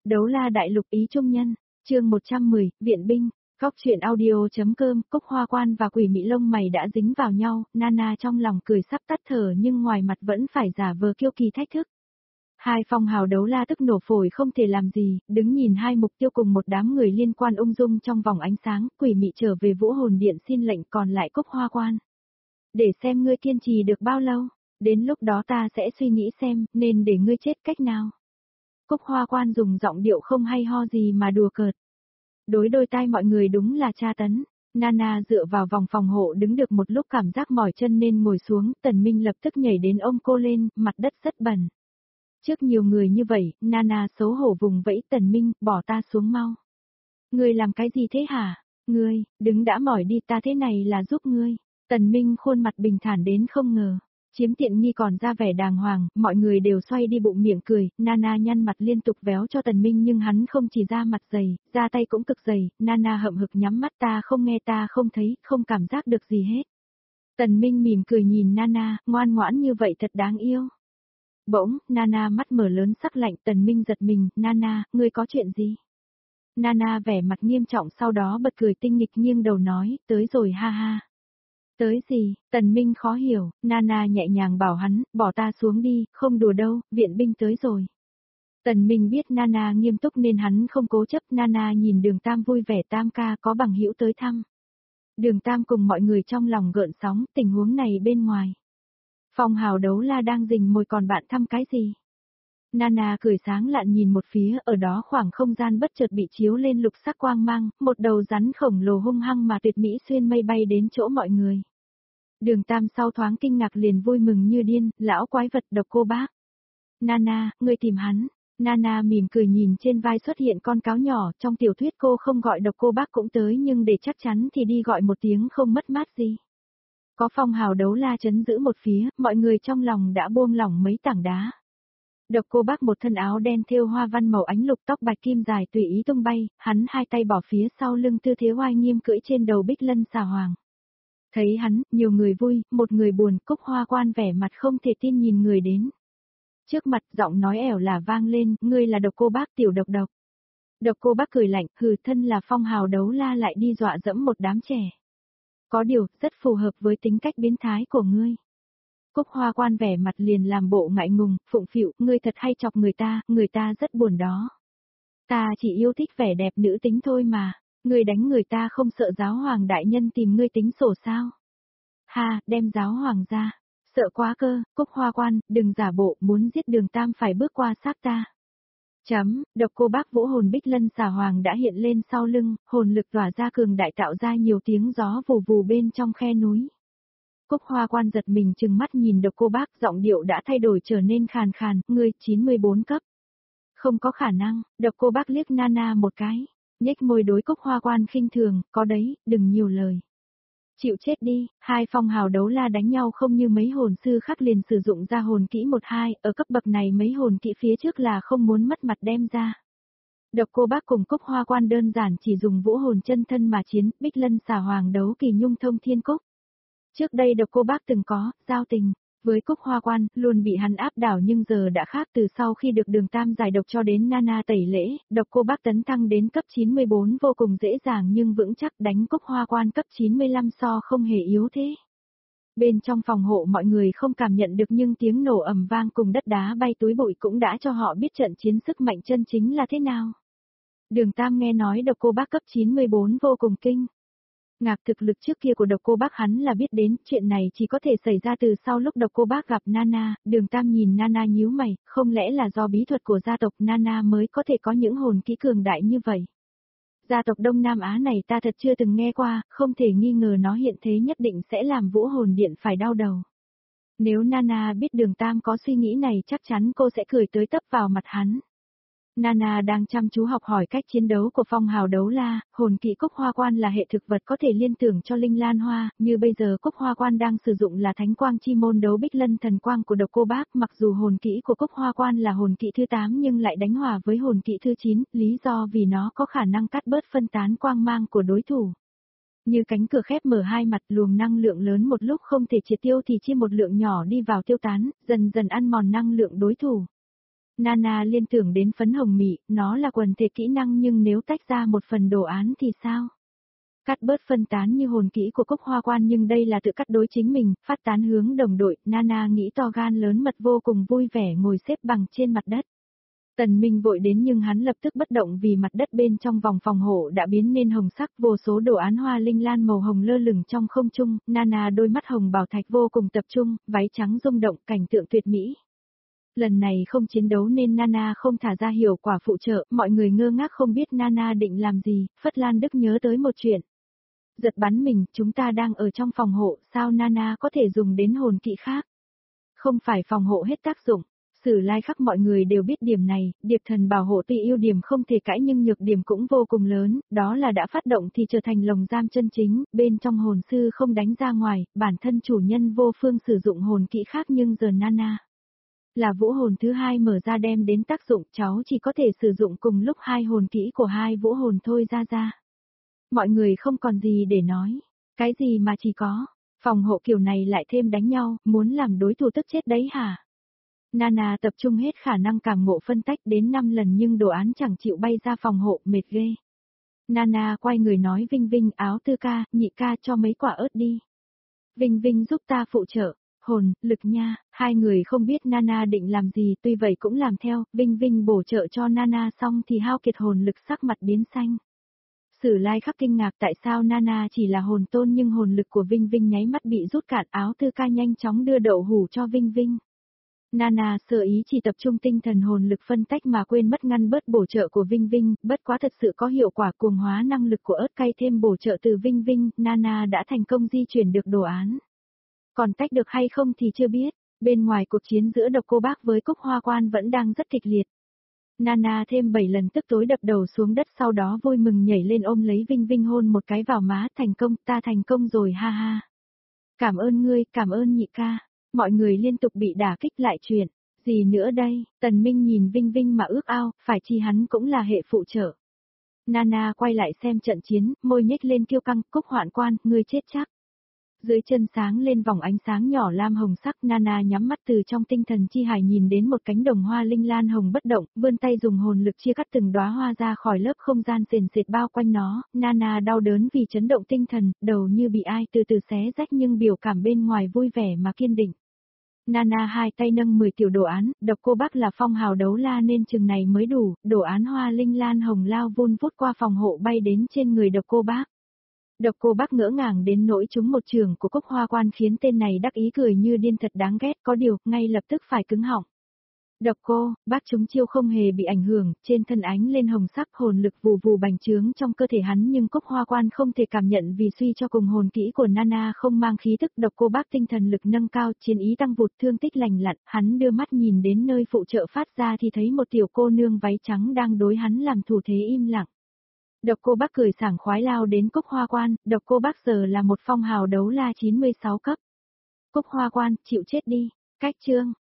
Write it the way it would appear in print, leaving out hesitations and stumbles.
Đấu la đại lục ý trung nhân, chương 110, viện binh, Góc truyện audio.com, Cúc Hoa Quan và Quỷ Mị lông mày đã dính vào nhau, Nana trong lòng cười sắp tắt thở nhưng ngoài mặt vẫn phải giả vờ kiêu kỳ thách thức. Hai phong hào đấu la tức nổ phổi không thể làm gì, đứng nhìn hai mục tiêu cùng một đám người liên quan ung dung trong vòng ánh sáng, Quỷ Mị trở về Vũ Hồn Điện xin lệnh còn lại Cúc Hoa Quan. Để xem ngươi kiên trì được bao lâu, đến lúc đó ta sẽ suy nghĩ xem nên để ngươi chết cách nào. Cúc Hoa Quan dùng giọng điệu không hay ho gì mà đùa cợt. Đối đôi tai mọi người đúng là tra tấn. Nana dựa vào vòng phòng hộ đứng được một lúc cảm giác mỏi chân nên ngồi xuống, Tần Minh lập tức nhảy đến ôm cô lên, mặt đất rất bẩn. Trước nhiều người như vậy, Nana xấu hổ vùng vẫy Tần Minh, bỏ ta xuống mau. Ngươi làm cái gì thế hả? Ngươi, đứng đã mỏi đi, ta thế này là giúp ngươi. Tần Minh khuôn mặt bình thản đến không ngờ. Chiếm tiện nghi còn ra vẻ đàng hoàng, mọi người đều xoay đi bụng miệng cười, Nana nhăn mặt liên tục véo cho Tần Minh nhưng hắn không chỉ ra mặt dày, ra tay cũng cực dày, Nana hậm hực nhắm mắt ta không nghe ta không thấy, không cảm giác được gì hết. Tần Minh mỉm cười nhìn Nana, ngoan ngoãn như vậy thật đáng yêu. Bỗng, Nana mắt mở lớn sắc lạnh, Tần Minh giật mình, Nana, ngươi có chuyện gì? Nana vẻ mặt nghiêm trọng sau đó bật cười tinh nghịch nghiêng đầu nói, tới rồi ha ha. Tới gì? Tần Minh khó hiểu, Nana nhẹ nhàng bảo hắn, bỏ ta xuống đi, không đùa đâu, viện binh tới rồi. Tần Minh biết Nana nghiêm túc nên hắn không cố chấp, Nana nhìn Đường Tam vui vẻ, Tam ca có bằng hữu tới thăm. Đường Tam cùng mọi người trong lòng gợn sóng, tình huống này bên ngoài. Phong hào đấu la đang rình mồi còn bạn thăm cái gì? Nana cười sáng lạn nhìn một phía, ở đó khoảng không gian bất chợt bị chiếu lên lục sắc quang mang, một đầu rắn khổng lồ hung hăng mà tuyệt mỹ xuyên mây bay đến chỗ mọi người. Đường Tam sau thoáng kinh ngạc liền vui mừng như điên, lão quái vật Độc Cô Bác. Nana, ngươi tìm hắn. Nana mỉm cười nhìn trên vai xuất hiện con cáo nhỏ, trong tiểu thuyết cô không gọi Độc Cô Bác cũng tới nhưng để chắc chắn thì đi gọi một tiếng không mất mát gì. Có phong hào đấu la chấn giữ một phía, mọi người trong lòng đã buông lỏng mấy tảng đá. Độc Cô Bác một thân áo đen thêu hoa văn màu ánh lục, tóc bạch kim dài tùy ý tung bay, hắn hai tay bỏ phía sau lưng tư thế oai nghiêm cưỡi trên đầu Bích Lân xà hoàng. Thấy hắn, nhiều người vui, một người buồn, Cúc Hoa Quan vẻ mặt không thể tin nhìn người đến. Trước mặt giọng nói ẻo là vang lên, ngươi là Độc Cô Bác tiểu độc độc. Độc Cô Bác cười lạnh, hừ, thân là phong hào đấu la lại đi dọa dẫm một đám trẻ. Có điều, rất phù hợp với tính cách biến thái của ngươi. Cúc Hoa Quan vẻ mặt liền làm bộ ngại ngùng, phụng phịu, ngươi thật hay chọc người ta rất buồn đó. Ta chỉ yêu thích vẻ đẹp nữ tính thôi mà, ngươi đánh người ta không sợ giáo hoàng đại nhân tìm ngươi tính sổ sao? Ha, đem giáo hoàng ra, sợ quá cơ, Cúc Hoa Quan, đừng giả bộ, muốn giết Đường Tam phải bước qua xác ta. Độc Cô Bác Vũ Hồn Bích Lân xà hoàng đã hiện lên sau lưng, hồn lực tỏa ra cường đại tạo ra nhiều tiếng gió vù vù bên trong khe núi. Cúc Hoa Quan giật mình trừng mắt nhìn Độc Cô Bác, giọng điệu đã thay đổi trở nên khàn khàn, ngươi 94 cấp. Không có khả năng, Độc Cô Bác liếc Nana một cái, nhếch môi đối Cúc Hoa Quan khinh thường, có đấy, đừng nhiều lời. Chịu chết đi, hai phong hào đấu la đánh nhau không như mấy hồn sư khác liền sử dụng ra hồn kỹ 1-2, ở cấp bậc này mấy hồn kỹ phía trước là không muốn mất mặt đem ra. Độc Cô Bác cùng Cúc Hoa Quan đơn giản chỉ dùng vũ hồn chân thân mà chiến, Bích Lân xà hoàng đấu kỳ nhung thông thiên cúc. Trước đây Độc Cô Bác từng có giao tình với Cúc Hoa Quan, luôn bị hắn áp đảo nhưng giờ đã khác, từ sau khi được Đường Tam giải độc cho đến Nana tẩy lễ, Độc Cô Bác tấn thăng đến cấp 94 vô cùng dễ dàng nhưng vững chắc, đánh Cúc Hoa Quan cấp 95 so không hề yếu thế. Bên trong phòng hộ mọi người không cảm nhận được nhưng tiếng nổ ầm vang cùng đất đá bay túi bụi cũng đã cho họ biết trận chiến sức mạnh chân chính là thế nào. Đường Tam nghe nói Độc Cô Bác cấp 94 vô cùng kinh ngạc, thực lực trước kia của Độc Cô Bác hắn là biết đến, chuyện này chỉ có thể xảy ra từ sau lúc Độc Cô Bác gặp Nana. Đường Tam nhìn Nana nhíu mày, không lẽ là do bí thuật của gia tộc Nana mới có thể có những hồn kỹ cường đại như vậy? Gia tộc Đông Nam Á này ta thật chưa từng nghe qua, không thể nghi ngờ nó hiện thế nhất định sẽ làm Vũ Hồn Điện phải đau đầu. Nếu Nana biết Đường Tam có suy nghĩ này chắc chắn cô sẽ cười tới tấp vào mặt hắn. Nana đang chăm chú học hỏi cách chiến đấu của phong hào đấu la, hồn kỹ Cúc Hoa Quan là hệ thực vật có thể liên tưởng cho linh lan hoa, như bây giờ Cúc Hoa Quan đang sử dụng là thánh quang chi môn đấu Bích Lân thần quang của Độc Cô Bác, mặc dù hồn kỹ của Cúc Hoa Quan là hồn kỹ thứ 8 nhưng lại đánh hòa với hồn kỹ thứ 9, lý do vì nó có khả năng cắt bớt phân tán quang mang của đối thủ. Như cánh cửa khép mở hai mặt, luồng năng lượng lớn một lúc không thể triệt tiêu thì chia một lượng nhỏ đi vào tiêu tán, dần dần ăn mòn năng lượng đối thủ. Nana liên tưởng đến phấn hồng mị, nó là quần thể kỹ năng nhưng nếu tách ra một phần đồ án thì sao? Cắt bớt phân tán như hồn kỹ của Cốc Hoa Quan nhưng đây là tự cắt đối chính mình, phát tán hướng đồng đội, Nana nghĩ to gan lớn mật vô cùng vui vẻ ngồi xếp bằng trên mặt đất. Tần Minh vội đến nhưng hắn lập tức bất động vì mặt đất bên trong vòng phòng hộ đã biến nên hồng sắc, vô số đồ án hoa linh lan màu hồng lơ lửng trong không trung, Nana đôi mắt hồng bảo thạch vô cùng tập trung, váy trắng rung động, cảnh tượng tuyệt mỹ. Lần này không chiến đấu nên Nana không thả ra hiệu quả phụ trợ, mọi người ngơ ngác không biết Nana định làm gì, Phất Lan Đức nhớ tới một chuyện. Giật bắn mình, chúng ta đang ở trong phòng hộ, sao Nana có thể dùng đến hồn kỹ khác? Không phải phòng hộ hết tác dụng. Sử lai khắc mọi người đều biết điểm này, điệp thần bảo hộ tuy ưu điểm không thể cãi nhưng nhược điểm cũng vô cùng lớn, đó là đã phát động thì trở thành lồng giam chân chính, bên trong hồn sư không đánh ra ngoài, bản thân chủ nhân vô phương sử dụng hồn kỹ khác nhưng giờ Nana là vũ hồn thứ hai mở ra đem đến tác dụng, cháu chỉ có thể sử dụng cùng lúc hai hồn kỹ của hai vũ hồn thôi ra. Mọi người không còn gì để nói, cái gì mà chỉ có, phòng hộ kiểu này lại thêm đánh nhau, muốn làm đối thủ tức chết đấy hả? Nana tập trung hết khả năng cảm ngộ phân tách đến 5 lần nhưng đồ án chẳng chịu bay ra phòng hộ, mệt ghê. Nana quay người nói Vinh Vinh, áo tư ca, nhị ca cho mấy quả ớt đi. Vinh Vinh giúp ta phụ trợ, hồn, lực nha, hai người không biết Nana định làm gì tuy vậy cũng làm theo, Vinh Vinh bổ trợ cho Nana xong thì hao kiệt hồn lực sắc mặt biến xanh. Sử lai khắc kinh ngạc tại sao Nana chỉ là hồn tôn nhưng hồn lực của Vinh Vinh nháy mắt bị rút cạn, áo tư ca nhanh chóng đưa đậu hũ cho Vinh Vinh. Nana sơ ý chỉ tập trung tinh thần hồn lực phân tách mà quên mất ngăn bớt bổ trợ của Vinh Vinh, bất quá thật sự có hiệu quả cuồng hóa năng lực của ớt cay thêm bổ trợ từ Vinh Vinh, Nana đã thành công di chuyển được đồ án. Còn tách được hay không thì chưa biết, bên ngoài cuộc chiến giữa Độc Cô Bác với Cốc Hoa Quan vẫn đang rất kịch liệt. Nana thêm 7 lần tức tối đập đầu xuống đất sau đó vui mừng nhảy lên ôm lấy Vinh Vinh hôn một cái vào má, thành công, ta thành công rồi ha ha. Cảm ơn ngươi, cảm ơn nhị ca. Mọi người liên tục bị đả kích lại chuyện. Gì nữa đây, Tần Minh nhìn Vinh Vinh mà ước ao, phải chi hắn cũng là hệ phụ trợ. Nana quay lại xem trận chiến, môi nhếch lên kiêu căng, Cốc Hoạn Quan, ngươi chết chắc. Dưới chân sáng lên vòng ánh sáng nhỏ lam hồng sắc, Nana nhắm mắt từ trong tinh thần chi hải nhìn đến một cánh đồng hoa linh lan hồng bất động, vươn tay dùng hồn lực chia cắt từng đóa hoa ra khỏi lớp không gian sền sệt bao quanh nó, Nana đau đớn vì chấn động tinh thần, đầu như bị ai từ từ xé rách nhưng biểu cảm bên ngoài vui vẻ mà kiên định. Nana hai tay nâng 10 tiểu đồ án, Độc Cô Bác là phong hào đấu la nên chừng này mới đủ, đồ án hoa linh lan hồng lao vun vút qua phòng hộ bay đến trên người Độc Cô Bác. Độc Cô Bác ngỡ ngàng đến nỗi trúng một trường của Cốc Hoa Quan khiến tên này đắc ý cười như điên thật đáng ghét, có điều, ngay lập tức phải cứng họng. Độc Cô, Bác trúng chiêu không hề bị ảnh hưởng, trên thân ánh lên hồng sắc hồn lực vù vù bành trướng trong cơ thể hắn nhưng Cốc Hoa Quan không thể cảm nhận vì suy cho cùng hồn kỹ của Nana không mang khí tức. Độc Cô Bác tinh thần lực nâng cao, chiến ý tăng vụt, thương tích lành lặn, hắn đưa mắt nhìn đến nơi phụ trợ phát ra thì thấy một tiểu cô nương váy trắng đang đối hắn làm thủ thế im lặng. Độc Cô Bác cười sảng khoái lao đến Cốc Hoa Quan, Độc Cô Bác giờ là một phong hào đấu la 96 cấp. Cốc Hoa Quan, chịu chết đi, cách chương.